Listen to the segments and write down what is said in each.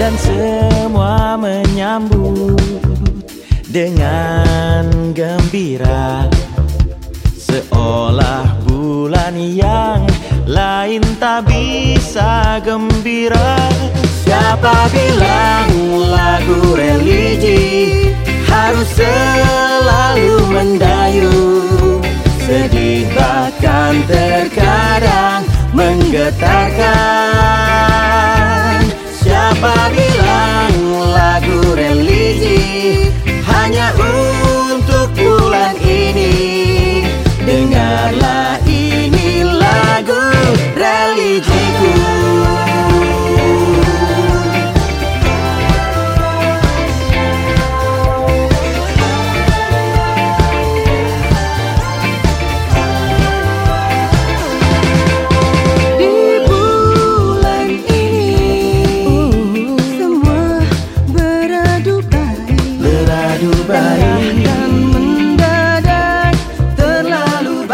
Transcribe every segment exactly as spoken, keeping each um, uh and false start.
dan semua menyambut dengan gembira, seolah bulan yang lain tak bisa gembira. Siapa bilang lagu religi harus selalu mendayu, sedih bahkan terkadang menggetarkan. Siapa bilang lagu religi hanya untuk bulan ini? Dengarlah, ini lagu religiku. Dan mendadak terlalu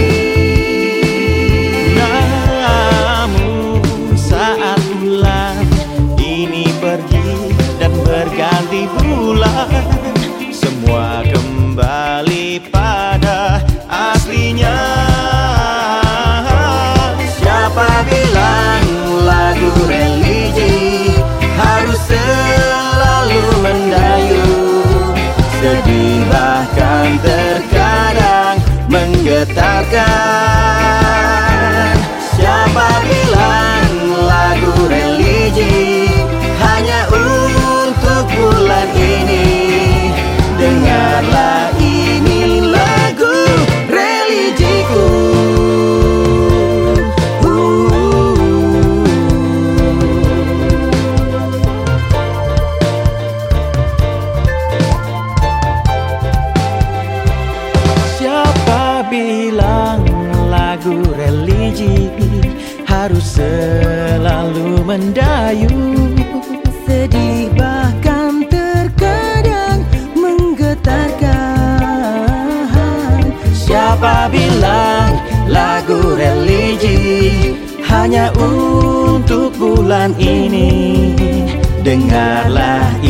baik. Namun saat bulan ini pergi dan berganti bulan, semua kembali pada aslinya. Siapa bilang lagu religi harus selalu mendayu, sedih bahkan terkadang menggetarkan. Siapa bilang lagu religi hanya untuk bulan ini? Dengarlah, ini lagu religiku. Siapa bilang lagu religi harus selalu mendayu, Sedih bahkan terkadang menggetarkan. siapa bilang lagu religi hanya untuk bulan ini? Dengarlah,